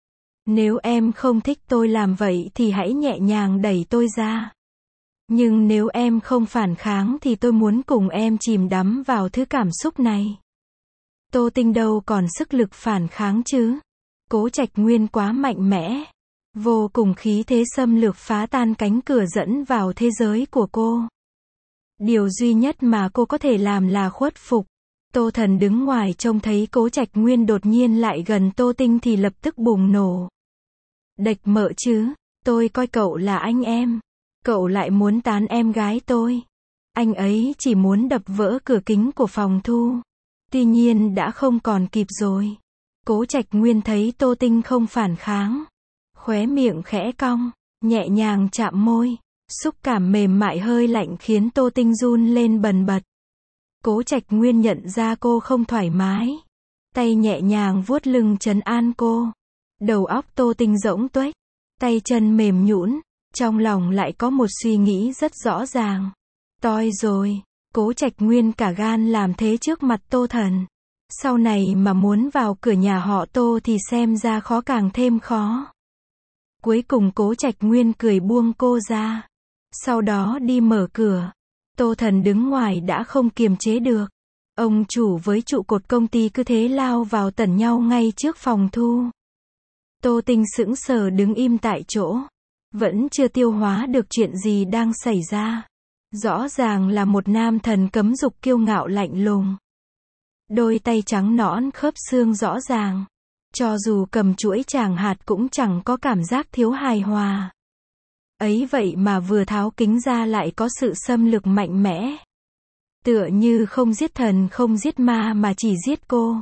Nếu em không thích tôi làm vậy thì hãy nhẹ nhàng đẩy tôi ra. Nhưng nếu em không phản kháng thì tôi muốn cùng em chìm đắm vào thứ cảm xúc này. Tô Tinh đâu còn sức lực phản kháng chứ. Cố Trạch Nguyên quá mạnh mẽ. Vô cùng khí thế xâm lược phá tan cánh cửa dẫn vào thế giới của cô. Điều duy nhất mà cô có thể làm là khuất phục. Tô Thần đứng ngoài trông thấy Cố Trạch Nguyên đột nhiên lại gần Tô Tinh thì lập tức bùng nổ. Đệch mợ chứ, tôi coi cậu là anh em. Cậu lại muốn tán em gái tôi. Anh ấy chỉ muốn đập vỡ cửa kính của phòng thu. Tuy nhiên đã không còn kịp rồi. Cố Trạch Nguyên thấy Tô Tinh không phản kháng. Khóe miệng khẽ cong, nhẹ nhàng chạm môi. Xúc cảm mềm mại hơi lạnh khiến Tô Tinh run lên bần bật. Cố Trạch Nguyên nhận ra cô không thoải mái. Tay nhẹ nhàng vuốt lưng trấn an cô. Đầu óc Tô Tinh rỗng tuếch. Tay chân mềm nhũn. Trong lòng lại có một suy nghĩ rất rõ ràng. Toi rồi. Cố Trạch Nguyên cả gan làm thế trước mặt Tô Thần. Sau này mà muốn vào cửa nhà họ Tô thì xem ra khó càng thêm khó. Cuối cùng Cố Trạch Nguyên cười buông cô ra. Sau đó đi mở cửa. Tô Thần đứng ngoài đã không kiềm chế được. Ông chủ với trụ cột công ty cứ thế lao vào tẩn nhau ngay trước phòng thu. Tô Tinh sững sờ đứng im tại chỗ. Vẫn chưa tiêu hóa được chuyện gì đang xảy ra. Rõ ràng là một nam thần cấm dục kiêu ngạo lạnh lùng. Đôi tay trắng nõn khớp xương rõ ràng. Cho dù cầm chuỗi tràng hạt cũng chẳng có cảm giác thiếu hài hòa. Ấy vậy mà vừa tháo kính ra lại có sự xâm lược mạnh mẽ. Tựa như không giết thần không giết ma mà chỉ giết cô.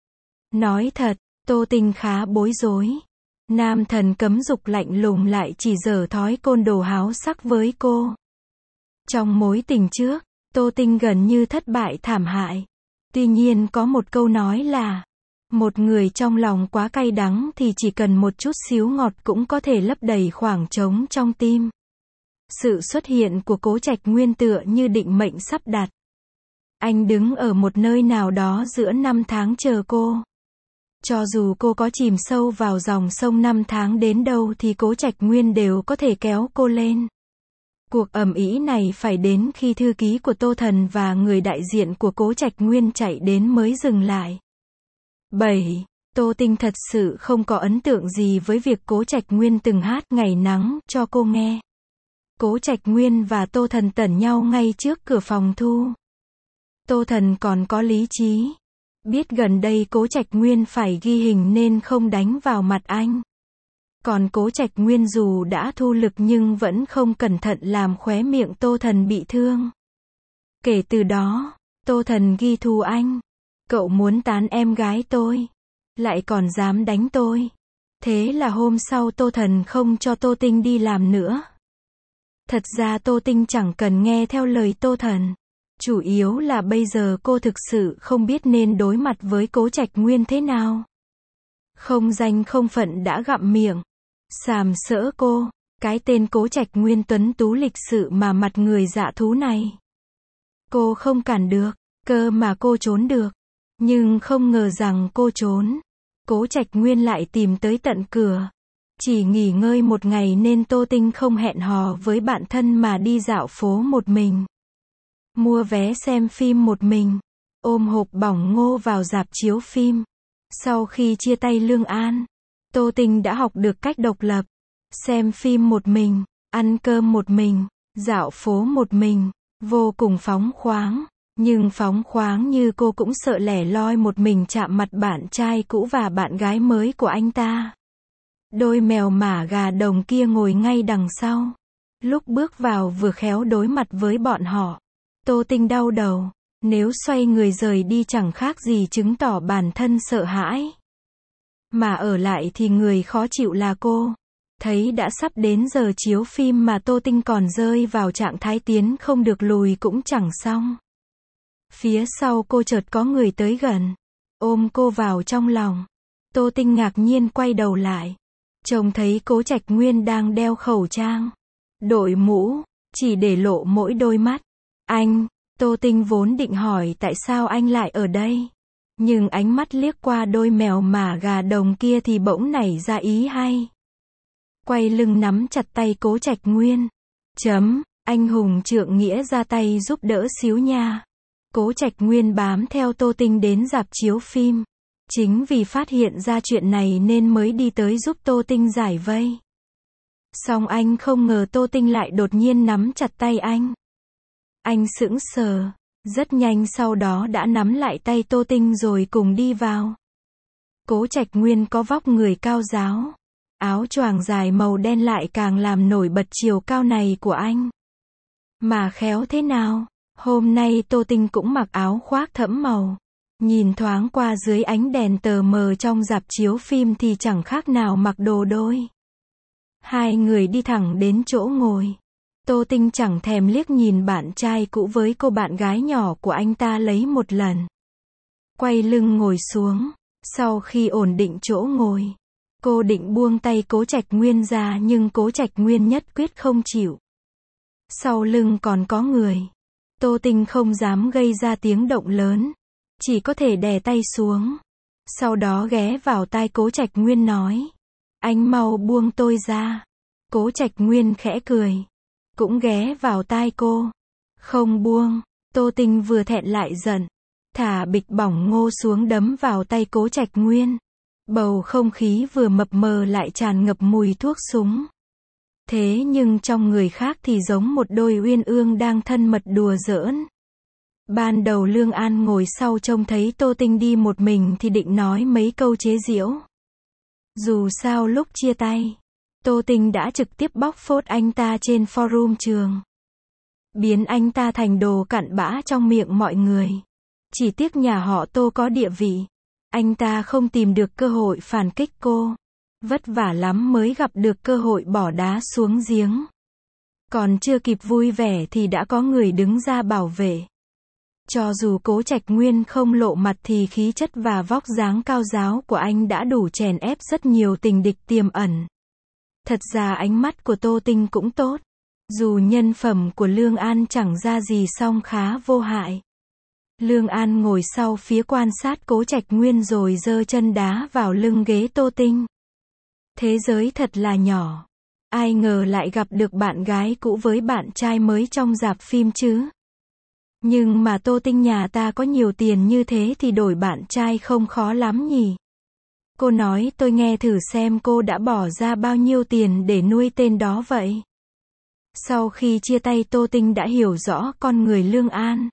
Nói thật, Tô Tinh khá bối rối. Nam thần cấm dục lạnh lùng lại chỉ giở thói côn đồ háo sắc với cô. Trong mối tình trước, Tô Tinh gần như thất bại thảm hại. Tuy nhiên có một câu nói là, một người trong lòng quá cay đắng thì chỉ cần một chút xíu ngọt cũng có thể lấp đầy khoảng trống trong tim. Sự xuất hiện của Cố Trạch Nguyên tựa như định mệnh sắp đặt. Anh đứng ở một nơi nào đó giữa năm tháng chờ cô. Cho dù cô có chìm sâu vào dòng sông năm tháng đến đâu thì Cố Trạch Nguyên đều có thể kéo cô lên. Cuộc ầm ĩ này phải đến khi thư ký của Tô Thần và người đại diện của Cố Trạch Nguyên chạy đến mới dừng lại. bảy. Tô Tinh thật sự không có ấn tượng gì với việc Cố Trạch Nguyên từng hát Ngày Nắng cho cô nghe. Cố Trạch Nguyên và Tô Thần tẩn nhau ngay trước cửa phòng thu. Tô Thần còn có lý trí. Biết gần đây Cố Trạch Nguyên phải ghi hình nên không đánh vào mặt anh. Còn Cố Trạch Nguyên dù đã thu lực nhưng vẫn không cẩn thận làm khóe miệng Tô Thần bị thương. Kể từ đó, Tô Thần ghi thù anh. Cậu muốn tán em gái tôi. Lại còn dám đánh tôi. Thế là hôm sau Tô Thần không cho Tô Tinh đi làm nữa. Thật ra Tô Tinh chẳng cần nghe theo lời Tô Thần. Chủ yếu là bây giờ cô thực sự không biết nên đối mặt với Cố Trạch Nguyên thế nào. Không danh không phận đã gặm miệng. Sàm sỡ cô. Cái tên Cố Trạch Nguyên tuấn tú lịch sự mà mặt người dạ thú này. Cô không cản được. Cơ mà cô trốn được. Nhưng không ngờ rằng cô trốn. Cố Trạch Nguyên lại tìm tới tận cửa. Chỉ nghỉ ngơi một ngày nên Tô Tinh không hẹn hò với bạn thân mà đi dạo phố một mình. Mua vé xem phim một mình. Ôm hộp bỏng ngô vào rạp chiếu phim. Sau khi chia tay Lương An, Tô Tinh đã học được cách độc lập. Xem phim một mình, ăn cơm một mình, dạo phố một mình, vô cùng phóng khoáng. Nhưng phóng khoáng như cô cũng sợ lẻ loi một mình chạm mặt bạn trai cũ và bạn gái mới của anh ta. Đôi mèo mả gà đồng kia ngồi ngay đằng sau. Lúc bước vào vừa khéo đối mặt với bọn họ. Tô Tinh đau đầu. Nếu xoay người rời đi chẳng khác gì chứng tỏ bản thân sợ hãi. Mà ở lại thì người khó chịu là cô. Thấy đã sắp đến giờ chiếu phim mà Tô Tinh còn rơi vào trạng thái tiến không được lùi cũng chẳng xong. Phía sau cô chợt có người tới gần, ôm cô vào trong lòng. Tô Tinh ngạc nhiên quay đầu lại, trông thấy Cố Trạch Nguyên đang đeo khẩu trang, đội mũ, chỉ để lộ mỗi đôi mắt. Anh, Tô Tinh vốn định hỏi tại sao anh lại ở đây. Nhưng ánh mắt liếc qua đôi mèo mả gà đồng kia thì bỗng nảy ra ý hay. Quay lưng nắm chặt tay Cố Trạch Nguyên. Chấm, anh hùng trượng nghĩa ra tay giúp đỡ xíu nha. Cố Trạch Nguyên bám theo Tô Tinh đến rạp chiếu phim. Chính vì phát hiện ra chuyện này nên mới đi tới giúp Tô Tinh giải vây. Song anh không ngờ Tô Tinh lại đột nhiên nắm chặt tay anh. Anh sững sờ, rất nhanh sau đó đã nắm lại tay Tô Tinh rồi cùng đi vào. Cố Trạch Nguyên có vóc người cao ráo, áo choàng dài màu đen lại càng làm nổi bật chiều cao này của anh. Mà khéo thế nào, hôm nay Tô Tinh cũng mặc áo khoác thẫm màu. Nhìn thoáng qua dưới ánh đèn tờ mờ trong rạp chiếu phim thì chẳng khác nào mặc đồ đôi. Hai người đi thẳng đến chỗ ngồi. Tô Tinh chẳng thèm liếc nhìn bạn trai cũ với cô bạn gái nhỏ của anh ta lấy một lần. Quay lưng ngồi xuống. Sau khi ổn định chỗ ngồi, cô định buông tay Cố Trạch Nguyên ra nhưng Cố Trạch Nguyên nhất quyết không chịu. Sau lưng còn có người. Tô Tinh không dám gây ra tiếng động lớn, chỉ có thể đè tay xuống. Sau đó ghé vào tai Cố Trạch Nguyên nói. Anh mau buông tôi ra. Cố Trạch Nguyên khẽ cười, cũng ghé vào tai cô. Không buông. Tô Tinh vừa thẹn lại giận, thả bịch bỏng ngô xuống đấm vào tay Cố Trạch Nguyên. Bầu không khí vừa mập mờ lại tràn ngập mùi thuốc súng. Thế nhưng trong người khác thì giống một đôi uyên ương đang thân mật đùa giỡn. Ban đầu Lương An ngồi sau trông thấy Tô Tinh đi một mình thì định nói mấy câu chế giễu. Dù sao lúc chia tay, Tô Tinh đã trực tiếp bóc phốt anh ta trên forum trường, biến anh ta thành đồ cặn bã trong miệng mọi người. Chỉ tiếc nhà họ Tô có địa vị, anh ta không tìm được cơ hội phản kích cô. Vất vả lắm mới gặp được cơ hội bỏ đá xuống giếng. Còn chưa kịp vui vẻ thì đã có người đứng ra bảo vệ. Cho dù Cố Trạch Nguyên không lộ mặt thì khí chất và vóc dáng cao ráo của anh đã đủ chèn ép rất nhiều tình địch tiềm ẩn. Thật ra ánh mắt của Tô Tinh cũng tốt. Dù nhân phẩm của Lương An chẳng ra gì song khá vô hại. Lương An ngồi sau phía quan sát Cố Trạch Nguyên rồi giơ chân đá vào lưng ghế Tô Tinh. Thế giới thật là nhỏ. Ai ngờ lại gặp được bạn gái cũ với bạn trai mới trong rạp phim chứ. Nhưng mà Tô Tinh nhà ta có nhiều tiền như thế thì đổi bạn trai không khó lắm nhỉ. Cô nói tôi nghe thử xem cô đã bỏ ra bao nhiêu tiền để nuôi tên đó vậy. Sau khi chia tay Tô Tinh đã hiểu rõ con người Lương An.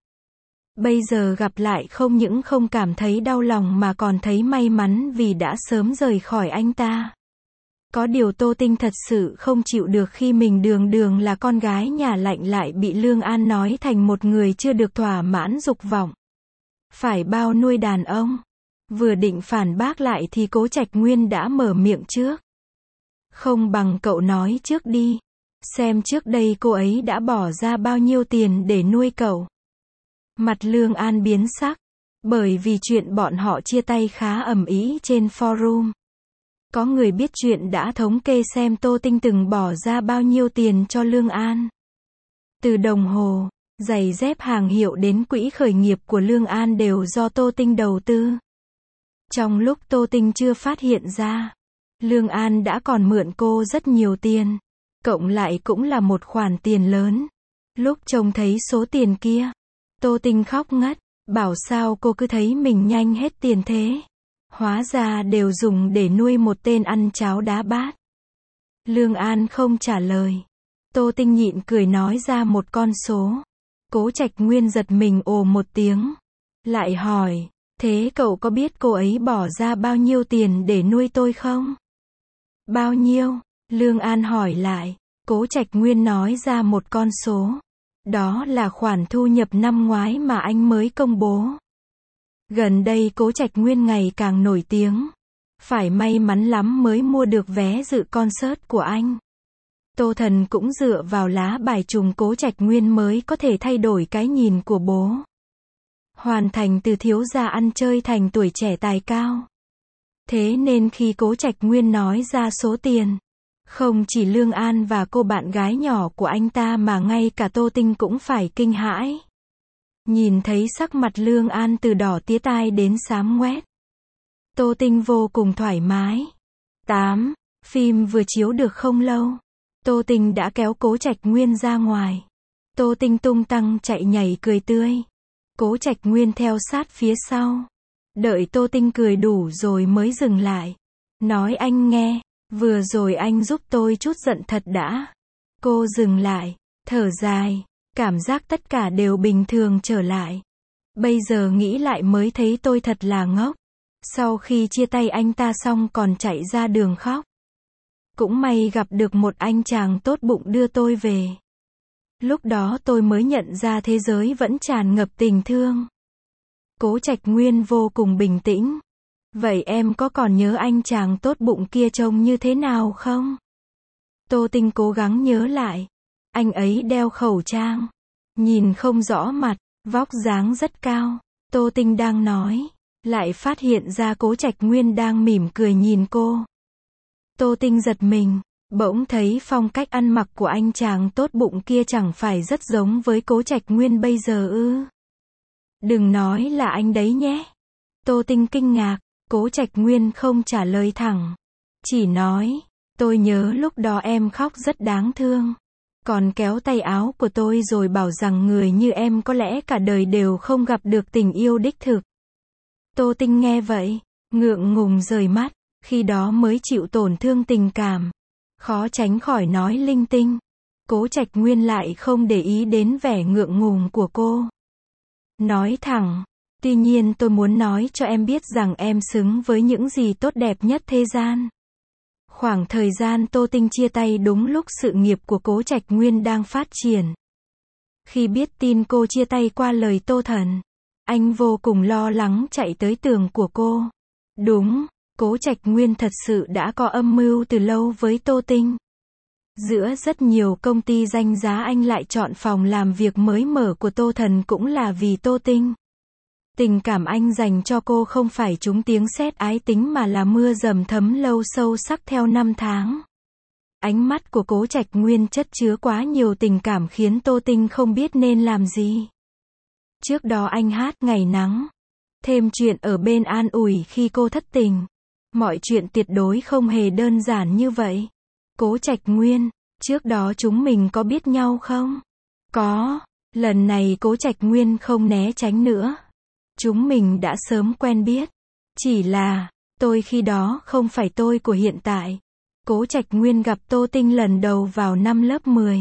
Bây giờ gặp lại không những không cảm thấy đau lòng mà còn thấy may mắn vì đã sớm rời khỏi anh ta. Có điều Tô Tinh thật sự không chịu được khi mình đường đường là con gái nhà lạnh lại bị Lương An nói thành một người chưa được thỏa mãn dục vọng. Phải bao nuôi đàn ông. Vừa định phản bác lại thì Cố Trạch Nguyên đã mở miệng trước. Không bằng cậu nói trước đi. Xem trước đây cô ấy đã bỏ ra bao nhiêu tiền để nuôi cậu. Mặt Lương An biến sắc. Bởi vì chuyện bọn họ chia tay khá ầm ĩ trên forum. Có người biết chuyện đã thống kê xem Tô Tinh từng bỏ ra bao nhiêu tiền cho Lương An. Từ đồng hồ, giày dép hàng hiệu đến quỹ khởi nghiệp của Lương An đều do Tô Tinh đầu tư. Trong lúc Tô Tinh chưa phát hiện ra, Lương An đã còn mượn cô rất nhiều tiền. Cộng lại cũng là một khoản tiền lớn. Lúc trông thấy số tiền kia, Tô Tinh khóc ngất, bảo sao cô cứ thấy mình nhanh hết tiền thế. Hóa ra đều dùng để nuôi một tên ăn cháo đá bát. Lương An không trả lời. Tô Tinh nhịn cười nói ra một con số. Cố Trạch Nguyên giật mình ồ một tiếng. Lại hỏi, thế cậu có biết cô ấy bỏ ra bao nhiêu tiền để nuôi tôi không? Bao nhiêu? Lương An hỏi lại. Cố Trạch Nguyên nói ra một con số. Đó là khoản thu nhập năm ngoái mà anh mới công bố. Gần đây Cố Trạch Nguyên ngày càng nổi tiếng. Phải may mắn lắm mới mua được vé dự concert của anh. Tô Thần cũng dựa vào lá bài trùng Cố Trạch Nguyên mới có thể thay đổi cái nhìn của bố. hoàn thành từ thiếu gia ăn chơi thành tuổi trẻ tài cao. Thế nên khi Cố Trạch Nguyên nói ra số tiền, không chỉ Lương An và cô bạn gái nhỏ của anh ta mà ngay cả Tô Tinh cũng phải kinh hãi. Nhìn thấy sắc mặt Lương An từ đỏ tía tai đến xám ngoét. Tô Tinh vô cùng thoải mái. tám. Phim vừa chiếu được không lâu, Tô Tinh đã kéo Cố Trạch Nguyên ra ngoài. Tô Tinh tung tăng chạy nhảy cười tươi. Cố Trạch Nguyên theo sát phía sau. Đợi Tô Tinh cười đủ rồi mới dừng lại. Nói anh nghe, vừa rồi anh giúp tôi chút giận thật đã. Cô dừng lại, thở dài, cảm giác tất cả đều bình thường trở lại. Bây giờ nghĩ lại mới thấy tôi thật là ngốc. Sau khi chia tay anh ta xong còn chạy ra đường khóc. Cũng may gặp được một anh chàng tốt bụng đưa tôi về. Lúc đó tôi mới nhận ra thế giới vẫn tràn ngập tình thương. Cố Trạch Nguyên vô cùng bình tĩnh. Vậy em có còn nhớ anh chàng tốt bụng kia trông như thế nào không? Tô Tinh cố gắng nhớ lại. Anh ấy đeo khẩu trang. Nhìn không rõ mặt, vóc dáng rất cao. Tô Tinh đang nói. Lại phát hiện ra Cố Trạch Nguyên đang mỉm cười nhìn cô. Tô Tinh giật mình. Bỗng thấy phong cách ăn mặc của anh chàng tốt bụng kia chẳng phải rất giống với Cố Trạch Nguyên bây giờ ư? Đừng nói là anh đấy nhé. Tô Tinh kinh ngạc. Cố Trạch Nguyên không trả lời thẳng. Chỉ nói, tôi nhớ lúc đó em khóc rất đáng thương. Còn kéo tay áo của tôi rồi bảo rằng người như em có lẽ cả đời đều không gặp được tình yêu đích thực. Tô Tinh nghe vậy, ngượng ngùng rời mắt, khi đó mới chịu tổn thương tình cảm. Khó tránh khỏi nói linh tinh. Cố Trạch Nguyên lại không để ý đến vẻ ngượng ngùng của cô. Nói thẳng, tuy nhiên tôi muốn nói cho em biết rằng em xứng với những gì tốt đẹp nhất thế gian. Khoảng thời gian Tô Tinh chia tay đúng lúc sự nghiệp của Cố Trạch Nguyên đang phát triển. Khi biết tin cô chia tay qua lời Tô Thần, anh vô cùng lo lắng chạy tới tường của cô. Đúng, Cố Trạch Nguyên thật sự đã có âm mưu từ lâu với Tô Tinh. Giữa rất nhiều công ty danh giá anh lại chọn phòng làm việc mới mở của Tô Thần cũng là vì Tô Tinh. Tình cảm anh dành cho cô không phải trúng tiếng sét ái tính mà là mưa dầm thấm lâu sâu sắc theo năm tháng. Ánh mắt của Cố Trạch Nguyên chất chứa quá nhiều tình cảm khiến Tô Tinh không biết nên làm gì. Trước đó anh hát Ngày Nắng. Thêm chuyện ở bên an ủi khi cô thất tình. Mọi chuyện tuyệt đối không hề đơn giản như vậy. Cố Trạch Nguyên, trước đó chúng mình có biết nhau không? Có. Lần này Cố Trạch Nguyên không né tránh nữa. Chúng mình đã sớm quen biết. Chỉ là, tôi khi đó không phải tôi của hiện tại. Cố Trạch Nguyên gặp Tô Tinh lần đầu vào năm lớp mười.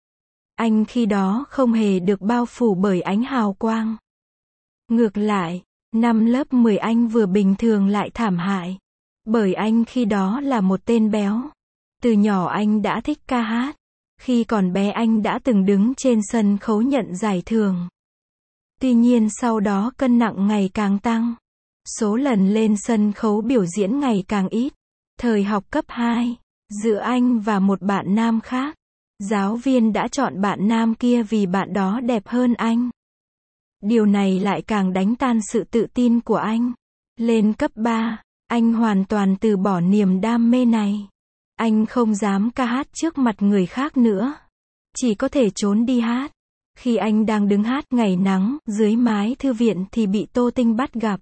Anh khi đó không hề được bao phủ bởi ánh hào quang. Ngược lại, năm lớp mười anh vừa bình thường lại thảm hại. Bởi anh khi đó là một tên béo. Từ nhỏ anh đã thích ca hát. Khi còn bé anh đã từng đứng trên sân khấu nhận giải thưởng. Tuy nhiên sau đó cân nặng ngày càng tăng. Số lần lên sân khấu biểu diễn ngày càng ít. Thời học cấp hai, giữa anh và một bạn nam khác, giáo viên đã chọn bạn nam kia vì bạn đó đẹp hơn anh. Điều này lại càng đánh tan sự tự tin của anh. Lên cấp ba, anh hoàn toàn từ bỏ niềm đam mê này. Anh không dám ca hát trước mặt người khác nữa. Chỉ có thể trốn đi hát. Khi anh đang đứng hát Ngày Nắng dưới mái thư viện thì bị Tô Tinh bắt gặp.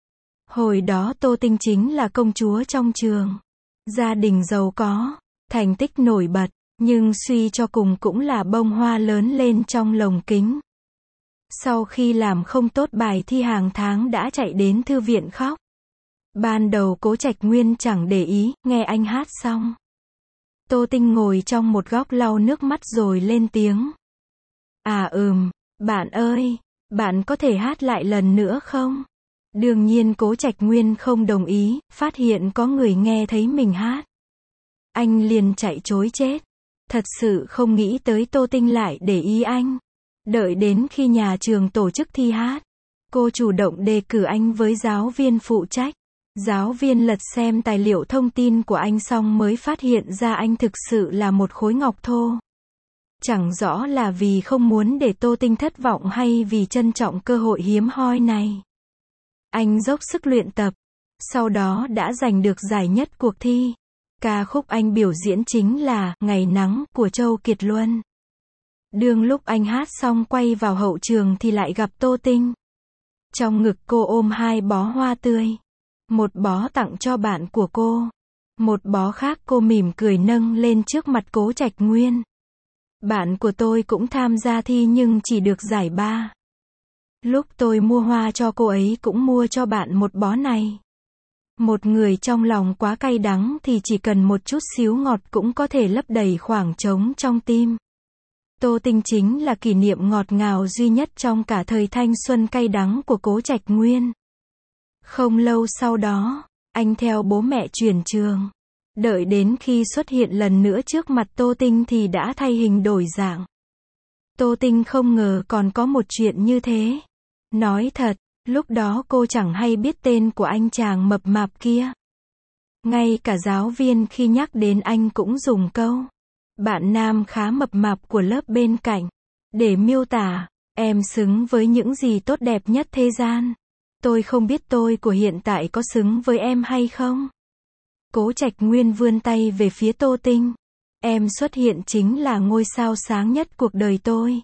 Hồi đó Tô Tinh chính là công chúa trong trường. Gia đình giàu có, thành tích nổi bật, nhưng suy cho cùng cũng là bông hoa lớn lên trong lồng kính. Sau khi làm không tốt bài thi hàng tháng đã chạy đến thư viện khóc. Ban đầu Cố Trạch Nguyên chẳng để ý, nghe anh hát xong. Tô Tinh ngồi trong một góc lau nước mắt rồi lên tiếng. À ừm, bạn ơi, bạn có thể hát lại lần nữa không? Đương nhiên Cố Trạch Nguyên không đồng ý, phát hiện có người nghe thấy mình hát. Anh liền chạy trối chết. Thật sự không nghĩ tới Tô Tinh lại để ý anh. Đợi đến khi nhà trường tổ chức thi hát, cô chủ động đề cử anh với giáo viên phụ trách. Giáo viên lật xem tài liệu thông tin của anh xong mới phát hiện ra anh thực sự là một khối ngọc thô. Chẳng rõ là vì không muốn để Tô Tinh thất vọng hay vì trân trọng cơ hội hiếm hoi này. Anh dốc sức luyện tập, sau đó đã giành được giải nhất cuộc thi. Ca khúc anh biểu diễn chính là Ngày Nắng của Châu Kiệt Luân. Đương lúc anh hát xong quay vào hậu trường thì lại gặp Tô Tinh. Trong ngực cô ôm hai bó hoa tươi. Một bó tặng cho bạn của cô. Một bó khác cô mỉm cười nâng lên trước mặt Cố Trạch Nguyên. Bạn của tôi cũng tham gia thi nhưng chỉ được giải ba. Lúc tôi mua hoa cho cô ấy cũng mua cho bạn một bó này. Một người trong lòng quá cay đắng thì chỉ cần một chút xíu ngọt cũng có thể lấp đầy khoảng trống trong tim. Tô Tinh chính là kỷ niệm ngọt ngào duy nhất trong cả thời thanh xuân cay đắng của Cố Trạch Nguyên. Không lâu sau đó, anh theo bố mẹ chuyển trường. Đợi đến khi xuất hiện lần nữa trước mặt Tô Tinh thì đã thay hình đổi dạng. Tô Tinh không ngờ còn có một chuyện như thế. Nói thật, lúc đó cô chẳng hay biết tên của anh chàng mập mạp kia. Ngay cả giáo viên khi nhắc đến anh cũng dùng câu bạn nam khá mập mạp của lớp bên cạnh để miêu tả em xứng với những gì tốt đẹp nhất thế gian. Tôi không biết tôi của hiện tại có xứng với em hay không. Cố Trạch Nguyên vươn tay về phía Tô Tinh. Em xuất hiện chính là ngôi sao sáng nhất cuộc đời tôi.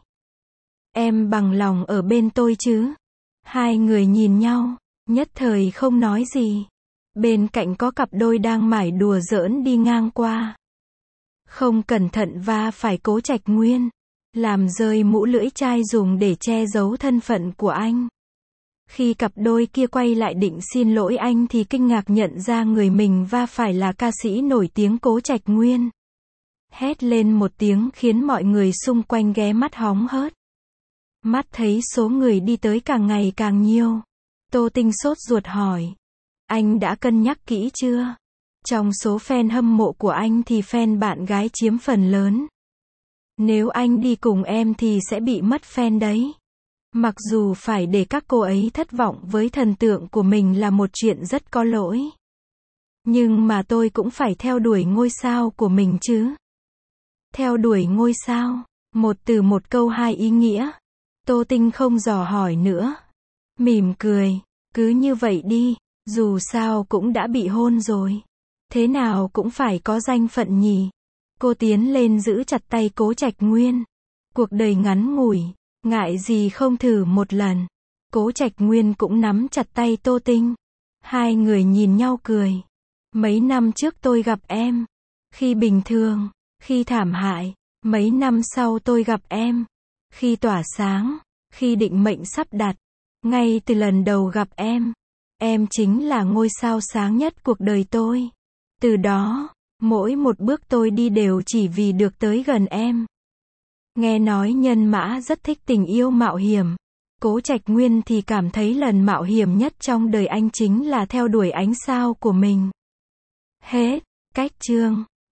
Em bằng lòng ở bên tôi chứ? Hai người nhìn nhau, nhất thời không nói gì. Bên cạnh có cặp đôi đang mải đùa giỡn đi ngang qua. Không cẩn thận va phải Cố Trạch Nguyên, làm rơi mũ lưỡi chai dùng để che giấu thân phận của anh. Khi cặp đôi kia quay lại định xin lỗi anh thì kinh ngạc nhận ra người mình va phải là ca sĩ nổi tiếng Cố Trạch Nguyên. Hét lên một tiếng khiến mọi người xung quanh ghé mắt hóng hớt. Mắt thấy số người đi tới càng ngày càng nhiều. Tô Tinh sốt ruột hỏi. Anh đã cân nhắc kỹ chưa? Trong số fan hâm mộ của anh thì fan bạn gái chiếm phần lớn. Nếu anh đi cùng em thì sẽ bị mất fan đấy. Mặc dù phải để các cô ấy thất vọng với thần tượng của mình là một chuyện rất có lỗi. Nhưng mà tôi cũng phải theo đuổi ngôi sao của mình chứ. Theo đuổi ngôi sao, một từ một câu hai ý nghĩa. Tô Tinh không dò hỏi nữa. Mỉm cười, cứ như vậy đi, dù sao cũng đã bị hôn rồi. Thế nào cũng phải có danh phận nhỉ. Cô tiến lên giữ chặt tay Cố Trạch Nguyên. Cuộc đời ngắn ngủi, ngại gì không thử một lần. Cố Trạch Nguyên cũng nắm chặt tay Tô Tinh. Hai người nhìn nhau cười. Mấy năm trước tôi gặp em. Khi bình thường, khi thảm hại. Mấy năm sau tôi gặp em. Khi tỏa sáng, khi định mệnh sắp đặt. Ngay từ lần đầu gặp em, em chính là ngôi sao sáng nhất cuộc đời tôi. Từ đó, mỗi một bước tôi đi đều chỉ vì được tới gần em. Nghe nói Nhân Mã rất thích tình yêu mạo hiểm. Cố Trạch Nguyên thì cảm thấy lần mạo hiểm nhất trong đời anh chính là theo đuổi ánh sao của mình. Hết, cách chương.